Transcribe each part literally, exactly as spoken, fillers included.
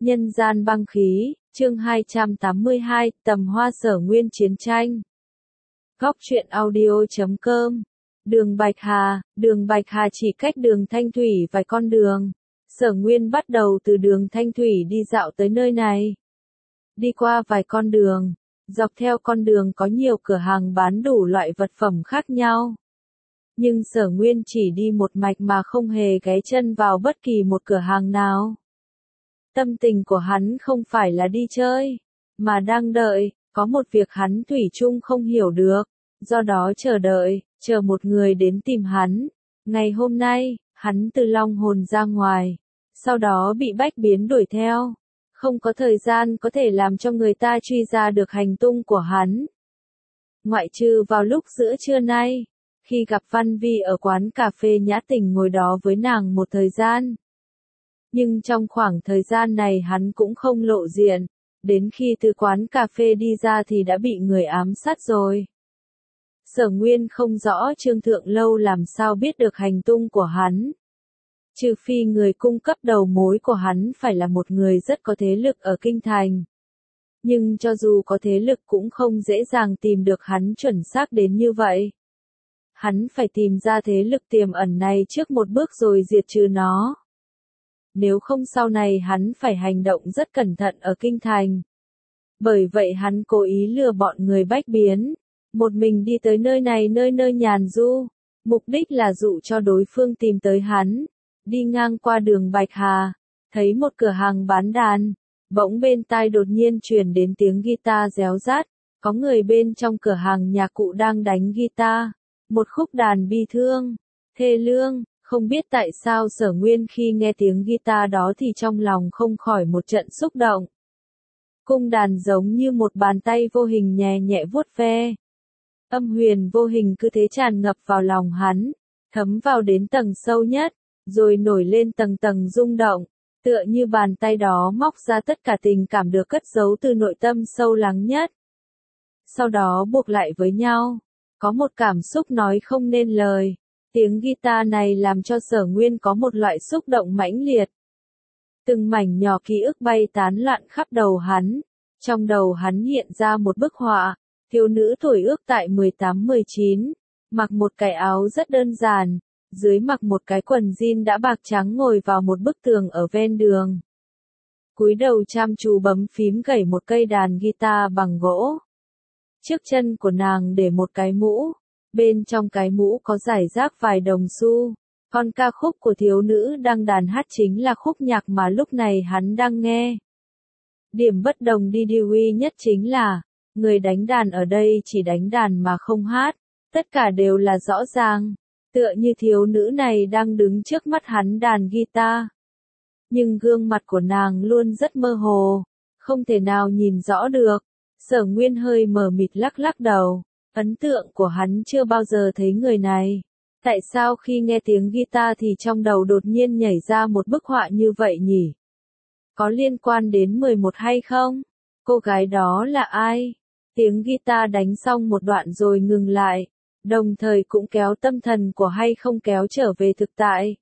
Nhân gian băng khí, chương hai trăm tám mươi hai, tầm hoa Sở Nguyên chiến tranh. Góc truyện audio chấm com. Đường Bạch Hà, đường Bạch Hà chỉ cách đường Thanh Thủy vài con đường. Sở Nguyên bắt đầu từ đường Thanh Thủy đi dạo tới nơi này. Đi qua vài con đường, dọc theo con đường có nhiều cửa hàng bán đủ loại vật phẩm khác nhau. Nhưng Sở Nguyên chỉ đi một mạch mà không hề ghé chân vào bất kỳ một cửa hàng nào. Tâm tình của hắn không phải là đi chơi, mà đang đợi, có một việc hắn thủy chung không hiểu được, do đó chờ đợi, chờ một người đến tìm hắn. Ngày hôm nay, hắn từ Long Hồn ra ngoài, sau đó bị Bách Biến đuổi theo, không có thời gian có thể làm cho người ta truy ra được hành tung của hắn. Ngoại trừ vào lúc giữa trưa nay, khi gặp Văn Vi ở quán cà phê Nhã Tình ngồi đó với nàng một thời gian. Nhưng trong khoảng thời gian này hắn cũng không lộ diện, đến khi từ quán cà phê đi ra thì đã bị người ám sát rồi. Sở Nguyên không rõ Trương Thượng Lâu làm sao biết được hành tung của hắn. Trừ phi người cung cấp đầu mối của hắn phải là một người rất có thế lực ở Kinh Thành. Nhưng cho dù có thế lực cũng không dễ dàng tìm được hắn chuẩn xác đến như vậy. Hắn phải tìm ra thế lực tiềm ẩn này trước một bước rồi diệt trừ nó. Nếu không sau này hắn phải hành động rất cẩn thận ở Kinh Thành. Bởi vậy hắn cố ý lừa bọn người Bách Biến, một mình đi tới nơi này nơi nơi nhàn du, mục đích là dụ cho đối phương tìm tới hắn. Đi ngang qua đường Bạch Hà, thấy một cửa hàng bán đàn, bỗng bên tai đột nhiên truyền đến tiếng guitar réo rát, có người bên trong cửa hàng nhạc cụ đang đánh guitar, một khúc đàn bi thương, thê lương. Không biết tại sao Sở Nguyên khi nghe tiếng guitar đó thì trong lòng không khỏi một trận xúc động. Cung đàn giống như một bàn tay vô hình nhẹ nhẹ vuốt ve. Âm huyền vô hình cứ thế tràn ngập vào lòng hắn, thấm vào đến tầng sâu nhất, rồi nổi lên tầng tầng rung động, tựa như bàn tay đó móc ra tất cả tình cảm được cất giấu từ nội tâm sâu lắng nhất. Sau đó buộc lại với nhau, có một cảm xúc nói không nên lời. Tiếng guitar này làm cho Sở Nguyên có một loại xúc động mãnh liệt. Từng mảnh nhỏ ký ức bay tán loạn khắp đầu hắn. Trong đầu hắn hiện ra một bức họa, thiếu nữ thổi ước tại mười tám mười chín, mặc một cái áo rất đơn giản, dưới mặc một cái quần jean đã bạc trắng ngồi vào một bức tường ở ven đường. Cúi đầu chăm chú bấm phím gảy một cây đàn guitar bằng gỗ. Trước chân của nàng để một cái mũ. Bên trong cái mũ có rải rác vài đồng xu. Còn ca khúc của thiếu nữ đang đàn hát chính là khúc nhạc mà lúc này hắn đang nghe. Điểm bất đồng đi duy nhất chính là, người đánh đàn ở đây chỉ đánh đàn mà không hát. Tất cả đều là rõ ràng. Tựa như thiếu nữ này đang đứng trước mắt hắn đàn guitar. Nhưng gương mặt của nàng luôn rất mơ hồ. Không thể nào nhìn rõ được. Sở Nguyên hơi mờ mịt lắc lắc đầu. Ấn tượng của hắn chưa bao giờ thấy người này. Tại sao khi nghe tiếng guitar thì trong đầu đột nhiên nhảy ra một bức họa như vậy nhỉ? Có liên quan đến mười một hay không? Cô gái đó là ai? Tiếng guitar đánh xong một đoạn rồi ngừng lại, đồng thời cũng kéo tâm thần của hay không kéo trở về thực tại.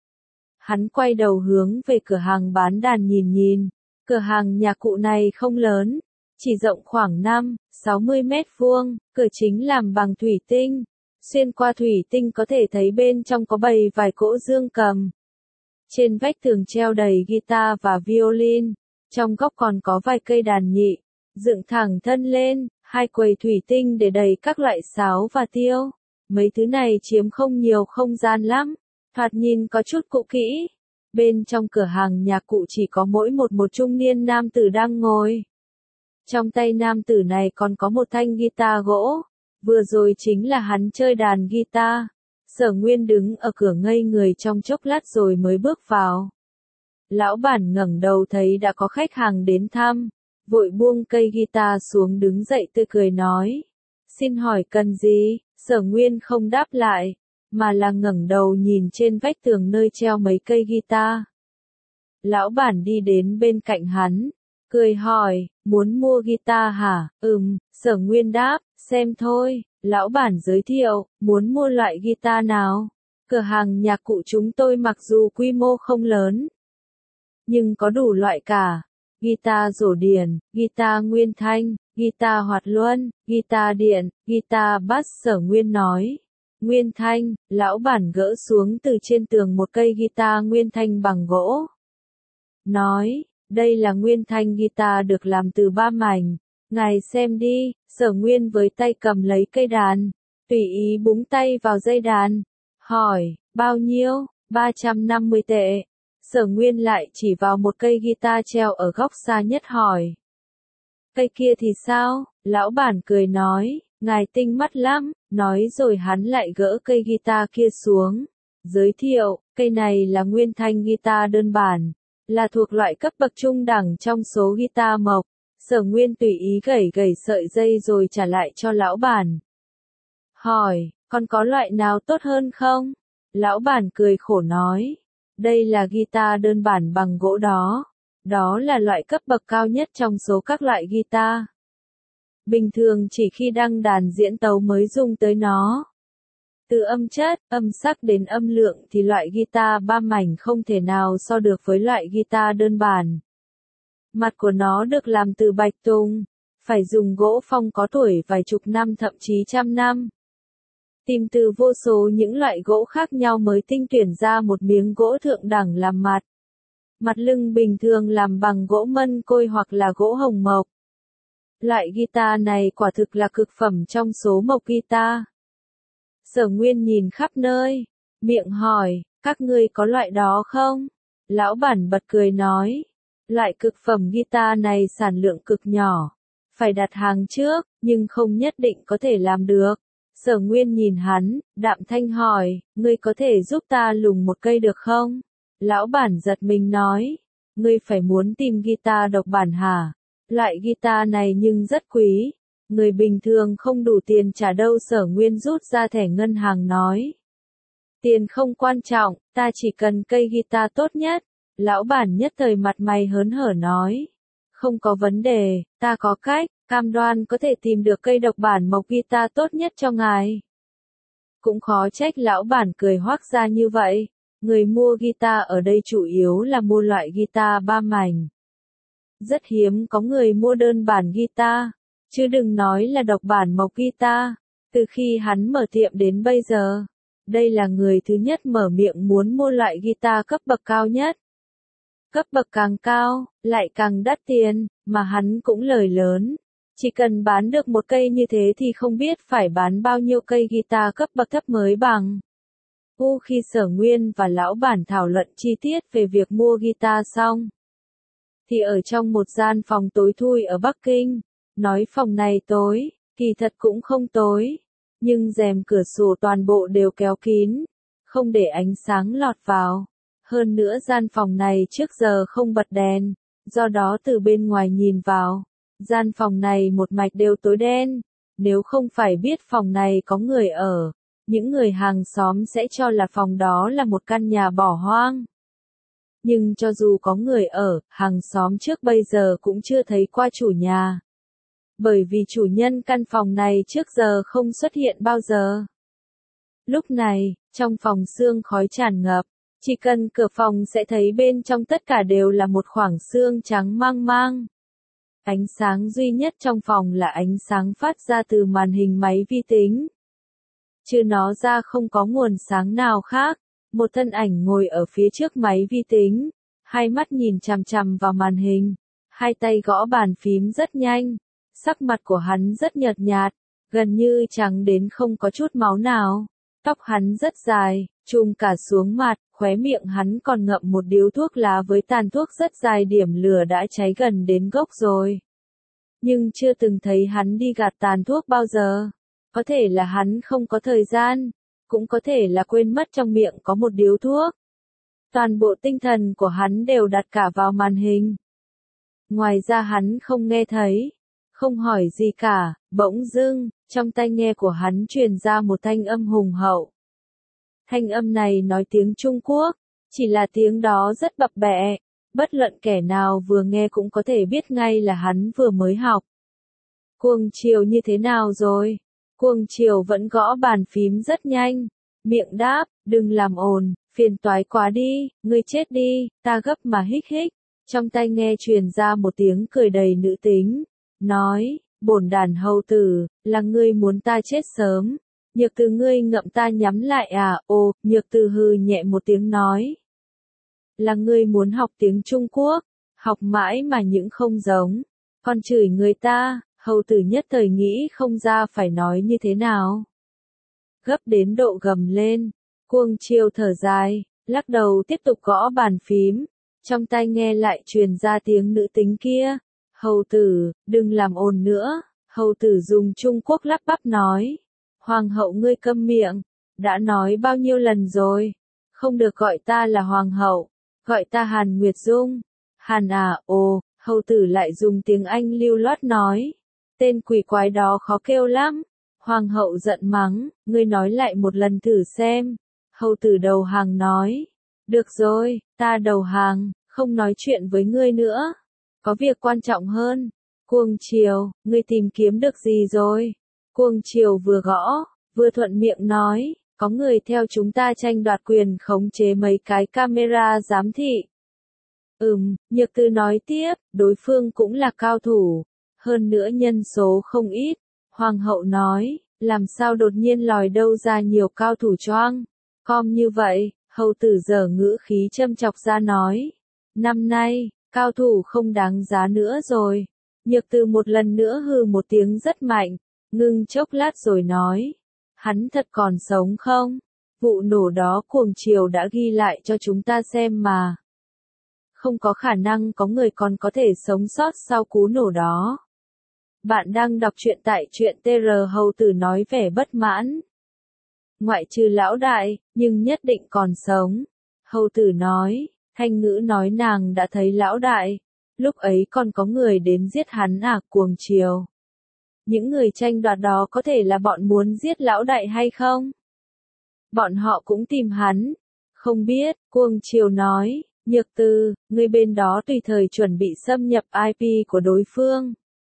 Hắn quay đầu hướng về cửa hàng bán đàn nhìn nhìn. Cửa hàng nhạc cụ này không lớn, chỉ rộng khoảng năm, sáu mươi mét vuông, cửa chính làm bằng thủy tinh. Xuyên qua thủy tinh có thể thấy bên trong có bày vài cỗ dương cầm. Trên vách tường treo đầy guitar và violin, trong góc còn có vài cây đàn nhị, dựng thẳng thân lên, hai quầy thủy tinh để đầy các loại sáo và tiêu. Mấy thứ này chiếm không nhiều không gian lắm, thoạt nhìn có chút cũ kỹ. Bên trong cửa hàng nhạc cụ chỉ có mỗi một một trung niên nam tử đang ngồi. Trong tay nam tử này còn có một thanh guitar gỗ, vừa rồi chính là hắn chơi đàn guitar. Sở Nguyên đứng ở cửa ngây người trong chốc lát rồi mới bước vào. Lão bản ngẩng đầu thấy đã có khách hàng đến thăm, vội buông cây guitar xuống đứng dậy tươi cười nói. Xin hỏi cần gì? Sở Nguyên không đáp lại, mà là ngẩng đầu nhìn trên vách tường nơi treo mấy cây guitar. Lão bản đi đến bên cạnh hắn, cười hỏi, muốn mua guitar hả? Ừm, Sở Nguyên đáp, xem thôi. Lão bản giới thiệu, muốn mua loại guitar nào? Cửa hàng nhạc cụ chúng tôi mặc dù quy mô không lớn, nhưng có đủ loại cả, guitar rổ điển, guitar nguyên thanh, guitar hoạt luân, guitar điện, guitar bass. Sở Nguyên nói. Nguyên thanh, lão bản gỡ xuống từ trên tường một cây guitar nguyên thanh bằng gỗ. Nói, đây là nguyên thanh guitar được làm từ ba mảnh. Ngài xem đi. Sở Nguyên với tay cầm lấy cây đàn, tùy ý búng tay vào dây đàn. Hỏi, bao nhiêu? ba trăm năm mươi tệ. Sở Nguyên lại chỉ vào một cây guitar treo ở góc xa nhất hỏi. Cây kia thì sao? Lão bản cười nói, ngài tinh mắt lắm. Nói rồi hắn lại gỡ cây guitar kia xuống. Giới thiệu, cây này là nguyên thanh guitar đơn bản, là thuộc loại cấp bậc trung đẳng trong số guitar mộc. Sở Nguyên tùy ý gẩy gẩy sợi dây rồi trả lại cho lão bản. Hỏi, còn có loại nào tốt hơn không? Lão bản cười khổ nói, đây là guitar đơn bản bằng gỗ đó. Đó là loại cấp bậc cao nhất trong số các loại guitar. Bình thường chỉ khi đăng đàn diễn tấu mới dùng tới nó. Từ âm chất, âm sắc đến âm lượng thì loại guitar ba mảnh không thể nào so được với loại guitar đơn bản. Mặt của nó được làm từ bạch tùng, phải dùng gỗ phong có tuổi vài chục năm thậm chí trăm năm. Tìm từ vô số những loại gỗ khác nhau mới tinh tuyển ra một miếng gỗ thượng đẳng làm mặt. Mặt lưng bình thường làm bằng gỗ mân côi hoặc là gỗ hồng mộc. Loại guitar này quả thực là cực phẩm trong số mộc guitar. Sở Nguyên nhìn khắp nơi, miệng hỏi, các ngươi có loại đó không? Lão bản bật cười nói, loại cực phẩm guitar này sản lượng cực nhỏ, phải đặt hàng trước, nhưng không nhất định có thể làm được. Sở Nguyên nhìn hắn, đạm thanh hỏi, ngươi có thể giúp ta lùng một cây được không? Lão bản giật mình nói, ngươi phải muốn tìm guitar độc bản hả? Loại guitar này nhưng rất quý, người bình thường không đủ tiền trả đâu. Sở Nguyên rút ra thẻ ngân hàng nói, tiền không quan trọng, ta chỉ cần cây guitar tốt nhất. Lão bản nhất thời mặt mày hớn hở nói, không có vấn đề, ta có cách, cam đoan có thể tìm được cây độc bản mộc guitar tốt nhất cho ngài. Cũng khó trách lão bản cười hoác ra như vậy, người mua guitar ở đây chủ yếu là mua loại guitar ba mảnh. Rất hiếm có người mua đơn bản guitar, chứ đừng nói là độc bản mộc guitar. Từ khi hắn mở tiệm đến bây giờ, đây là người thứ nhất mở miệng muốn mua loại guitar cấp bậc cao nhất. Cấp bậc càng cao, lại càng đắt tiền, mà hắn cũng lời lớn. Chỉ cần bán được một cây như thế thì không biết phải bán bao nhiêu cây guitar cấp bậc thấp mới bằng. U khi Sở Nguyên và lão bản thảo luận chi tiết về việc mua guitar xong, thì ở trong một gian phòng tối thui ở Bắc Kinh, nói phòng này tối, kỳ thật cũng không tối, nhưng rèm cửa sổ toàn bộ đều kéo kín, không để ánh sáng lọt vào. Hơn nữa gian phòng này trước giờ không bật đèn, do đó từ bên ngoài nhìn vào, gian phòng này một mạch đều tối đen. Nếu không phải biết phòng này có người ở, những người hàng xóm sẽ cho là phòng đó là một căn nhà bỏ hoang. Nhưng cho dù có người ở, hàng xóm trước bây giờ cũng chưa thấy qua chủ nhà. Bởi vì chủ nhân căn phòng này trước giờ không xuất hiện bao giờ. Lúc này, trong phòng sương khói tràn ngập, chỉ cần cửa phòng sẽ thấy bên trong tất cả đều là một khoảng sương trắng mang mang. Ánh sáng duy nhất trong phòng là ánh sáng phát ra từ màn hình máy vi tính. Trừ nó ra không có nguồn sáng nào khác. Một thân ảnh ngồi ở phía trước máy vi tính, hai mắt nhìn chằm chằm vào màn hình, hai tay gõ bàn phím rất nhanh. Sắc mặt của hắn rất nhợt nhạt, gần như trắng đến không có chút máu nào. Tóc hắn rất dài, trùm cả xuống mặt, khóe miệng hắn còn ngậm một điếu thuốc lá với tàn thuốc rất dài, điểm lửa đã cháy gần đến gốc rồi. Nhưng chưa từng thấy hắn đi gạt tàn thuốc bao giờ. Có thể là hắn không có thời gian, cũng có thể là quên mất trong miệng có một điếu thuốc. Toàn bộ tinh thần của hắn đều đặt cả vào màn hình. Ngoài ra hắn không nghe thấy, không hỏi gì cả. Bỗng dưng, trong tai nghe của hắn truyền ra một thanh âm hùng hậu. Thanh âm này nói tiếng Trung Quốc, chỉ là tiếng đó rất bập bẹ, bất luận kẻ nào vừa nghe cũng có thể biết ngay là hắn vừa mới học. Cuồng Triều như thế nào rồi? Cuồng Triều vẫn gõ bàn phím rất nhanh, miệng đáp, đừng làm ồn, phiền toái quá đi, ngươi chết đi, ta gấp mà hích hích. Trong tai nghe truyền ra một tiếng cười đầy nữ tính, nói, bổn đàn hầu tử, là ngươi muốn ta chết sớm. Nhược Từ ngươi ngậm ta nhắm lại à, ồ, Nhược Từ hừ nhẹ một tiếng nói. Là ngươi muốn học tiếng Trung Quốc, học mãi mà những không giống, còn chửi người ta, hầu tử nhất thời nghĩ không ra phải nói như thế nào. Gấp đến độ gầm lên, Cuồng Chiều thở dài, lắc đầu tiếp tục gõ bàn phím, trong tai nghe lại truyền ra tiếng nữ tính kia, hầu tử, đừng làm ồn nữa, hầu tử dùng Trung Quốc lắp bắp nói. Hoàng hậu ngươi câm miệng, đã nói bao nhiêu lần rồi, không được gọi ta là hoàng hậu, gọi ta Hàn Nguyệt Dung. Hàn à, ồ, hầu tử lại dùng tiếng Anh lưu loát nói, tên quỷ quái đó khó kêu lắm. Hoàng hậu giận mắng, ngươi nói lại một lần thử xem. Hầu tử đầu hàng nói, được rồi, ta đầu hàng, không nói chuyện với ngươi nữa, có việc quan trọng hơn. Cuồng Chiều, ngươi tìm kiếm được gì rồi? Cuồng Chiều vừa gõ, vừa thuận miệng nói, có người theo chúng ta tranh đoạt quyền khống chế mấy cái camera giám thị. Ừm, Nhược Từ nói tiếp, đối phương cũng là cao thủ, hơn nữa nhân số không ít. Hoàng hậu nói, làm sao đột nhiên lòi đâu ra nhiều cao thủ choang, com như vậy, hầu tử giở ngữ khí châm chọc ra nói. Năm nay, cao thủ không đáng giá nữa rồi. Nhược Từ một lần nữa hừ một tiếng rất mạnh, ngưng chốc lát rồi nói. Hắn thật còn sống không? Vụ nổ đó Cuồng Chiều đã ghi lại cho chúng ta xem mà. Không có khả năng có người còn có thể sống sót sau cú nổ đó. Bạn đang đọc truyện tại truyện tê rờ hầu tử nói vẻ bất mãn. Ngoại trừ lão đại, nhưng nhất định còn sống. Hầu tử nói, Thanh Ngữ nói nàng đã thấy lão đại. Lúc ấy còn có người đến giết hắn à, Cuồng Chiều. Những người tranh đoạt đó có thể là bọn muốn giết lão đại hay không? Bọn họ cũng tìm hắn. Không biết, Cuồng Chiều nói, Nhược Từ, người bên đó tùy thời chuẩn bị xâm nhập i pê của đối phương.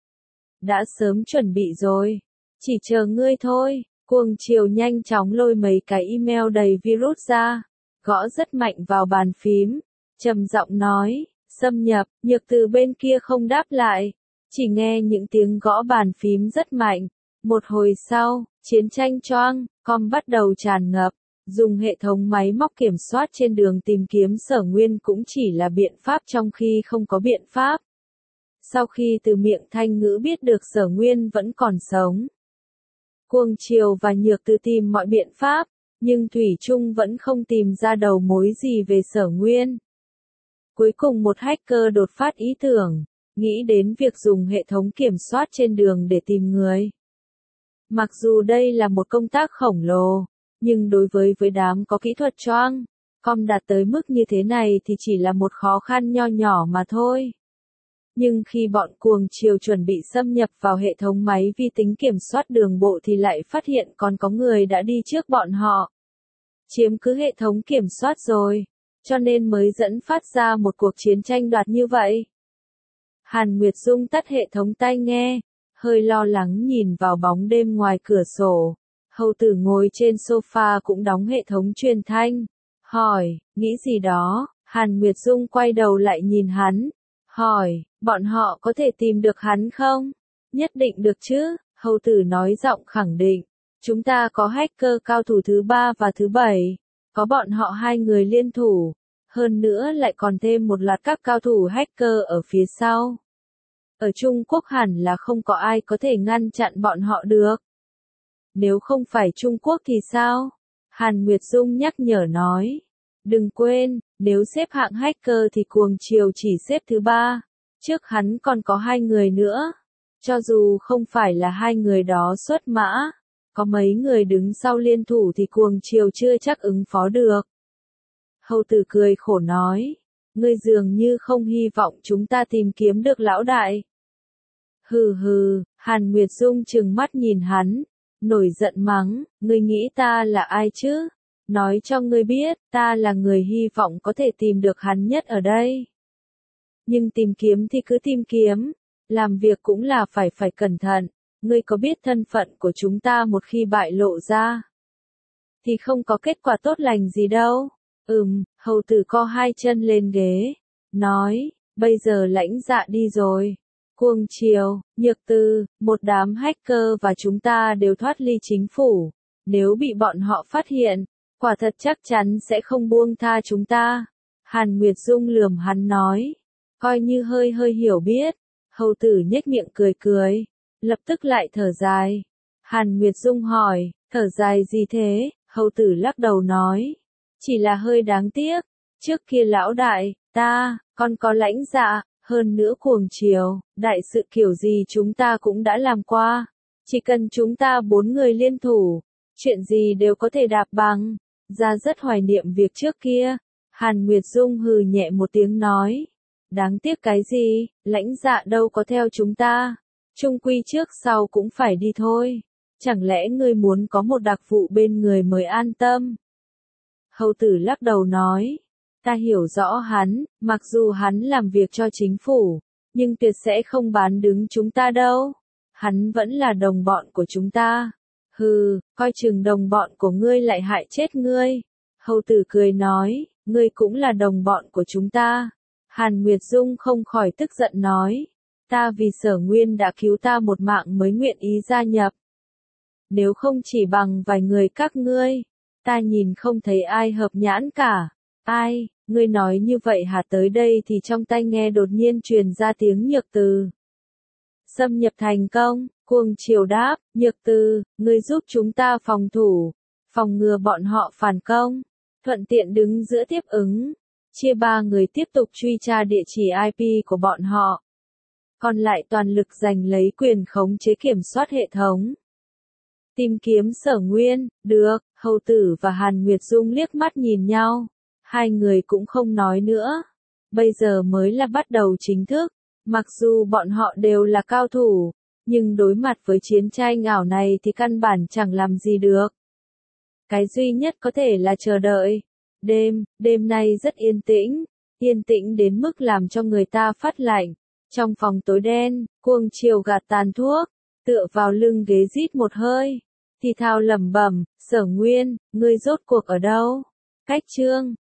Đã sớm chuẩn bị rồi. Chỉ chờ ngươi thôi. Cuồng Chiều nhanh chóng lôi mấy cái email đầy virus ra, gõ rất mạnh vào bàn phím, trầm giọng nói, xâm nhập. Nhược Từ bên kia không đáp lại, chỉ nghe những tiếng gõ bàn phím rất mạnh. Một hồi sau, chiến tranh choang, com bắt đầu tràn ngập, dùng hệ thống máy móc kiểm soát trên đường tìm kiếm Sở Nguyên cũng chỉ là biện pháp trong khi không có biện pháp. Sau khi từ miệng Thanh Ngữ biết được Sở Nguyên vẫn còn sống, Cuồng Chiều và Nhược Từ tìm mọi biện pháp, nhưng thủy chung vẫn không tìm ra đầu mối gì về Sở Nguyên. Cuối cùng một hacker đột phát ý tưởng, nghĩ đến việc dùng hệ thống kiểm soát trên đường để tìm người. Mặc dù đây là một công tác khổng lồ, nhưng đối với với đám có kỹ thuật choang, com đạt tới mức như thế này thì chỉ là một khó khăn nho nhỏ mà thôi. Nhưng khi bọn Cuồng Chiều chuẩn bị xâm nhập vào hệ thống máy vi tính kiểm soát đường bộ thì lại phát hiện còn có người đã đi trước bọn họ. Chiếm cứ hệ thống kiểm soát rồi, cho nên mới dẫn phát ra một cuộc chiến tranh đoạt như vậy. Hàn Nguyệt Dung tắt hệ thống tai nghe, hơi lo lắng nhìn vào bóng đêm ngoài cửa sổ. Hầu tử ngồi trên sofa cũng đóng hệ thống truyền thanh. Hỏi, nghĩ gì đó? Hàn Nguyệt Dung quay đầu lại nhìn hắn. Hỏi, bọn họ có thể tìm được hắn không? Nhất định được chứ, hầu tử nói giọng khẳng định. Chúng ta có hacker cao thủ thứ ba và thứ bảy. Có bọn họ hai người liên thủ. Hơn nữa lại còn thêm một loạt các cao thủ hacker ở phía sau. Ở Trung Quốc hẳn là không có ai có thể ngăn chặn bọn họ được. Nếu không phải Trung Quốc thì sao? Hàn Nguyệt Dung nhắc nhở nói. Đừng quên, nếu xếp hạng hacker thì Cuồng Chiều chỉ xếp thứ ba. Trước hắn còn có hai người nữa. Cho dù không phải là hai người đó xuất mã, có mấy người đứng sau liên thủ thì Cuồng Chiều chưa chắc ứng phó được. Hầu tử cười khổ nói. Ngươi dường như không hy vọng chúng ta tìm kiếm được lão đại. Hừ hừ, Hàn Nguyệt Dung trừng mắt nhìn hắn, nổi giận mắng, ngươi nghĩ ta là ai chứ? Nói cho ngươi biết, ta là người hy vọng có thể tìm được hắn nhất ở đây. Nhưng tìm kiếm thì cứ tìm kiếm, làm việc cũng là phải phải cẩn thận, ngươi có biết thân phận của chúng ta một khi bại lộ ra, thì không có kết quả tốt lành gì đâu. Ừm, hầu tử co hai chân lên ghế, nói, Bây giờ Lãnh Dạ đi rồi. Cuồng Triều, Nhược Tư, một đám hacker và chúng ta đều thoát ly chính phủ. Nếu bị bọn họ phát hiện, quả thật chắc chắn sẽ không buông tha chúng ta. Hàn Nguyệt Dung lườm hắn nói. Coi như hơi hơi hiểu biết. Hầu tử nhếch miệng cười cười. Lập tức lại thở dài. Hàn Nguyệt Dung hỏi, thở dài gì thế? Hầu tử lắc đầu nói. Chỉ là hơi đáng tiếc. Trước kia lão đại, ta, còn có Lãnh Dạ, hơn nữa Cuồng Triều, đại sự kiểu gì chúng ta cũng đã làm qua. Chỉ cần chúng ta bốn người liên thủ, chuyện gì đều có thể đạp bằng. Ra rất hoài niệm việc trước kia. Hàn Nguyệt Dung hừ nhẹ một tiếng nói. Đáng tiếc cái gì, Lãnh Dạ đâu có theo chúng ta. Chung quy trước sau cũng phải đi thôi. Chẳng lẽ ngươi muốn có một đặc vụ bên người mới an tâm? Hầu tử lắc đầu nói. Ta hiểu rõ hắn, mặc dù hắn làm việc cho chính phủ, nhưng tuyệt sẽ không bán đứng chúng ta đâu. Hắn vẫn là đồng bọn của chúng ta. Hừ, coi chừng đồng bọn của ngươi lại hại chết ngươi. Hầu tử cười nói, ngươi cũng là đồng bọn của chúng ta. Hàn Nguyệt Dung không khỏi tức giận nói. Ta vì Sở Nguyên đã cứu ta một mạng mới nguyện ý gia nhập. Nếu không chỉ bằng vài người các ngươi, ta nhìn không thấy ai hợp nhãn cả. Ai, ngươi nói như vậy hả? Tới đây thì trong tai nghe đột nhiên truyền ra tiếng Nhược Từ. Xâm nhập thành công, Cuồng Triều đáp, Nhược Từ, ngươi giúp chúng ta phòng thủ, phòng ngừa bọn họ phản công, thuận tiện đứng giữa tiếp ứng, chia ba người tiếp tục truy tra địa chỉ i pê của bọn họ. Còn lại toàn lực giành lấy quyền khống chế kiểm soát hệ thống. Tìm kiếm Sở Nguyên, được, Hầu tử và Hàn Nguyệt Dung liếc mắt nhìn nhau. Hai người cũng không nói nữa. Bây giờ mới là bắt đầu chính thức. Mặc dù bọn họ đều là cao thủ, nhưng đối mặt với chiến tranh ảo này thì căn bản chẳng làm gì được. Cái duy nhất có thể là chờ đợi. Đêm, đêm nay rất yên tĩnh. Yên tĩnh đến mức làm cho người ta phát lạnh. Trong phòng tối đen, Cuồng Triều gạt tàn thuốc, tựa vào lưng ghế rít một hơi. Thì thào lẩm bẩm, Sở Nguyên, ngươi rốt cuộc ở đâu? Cách chương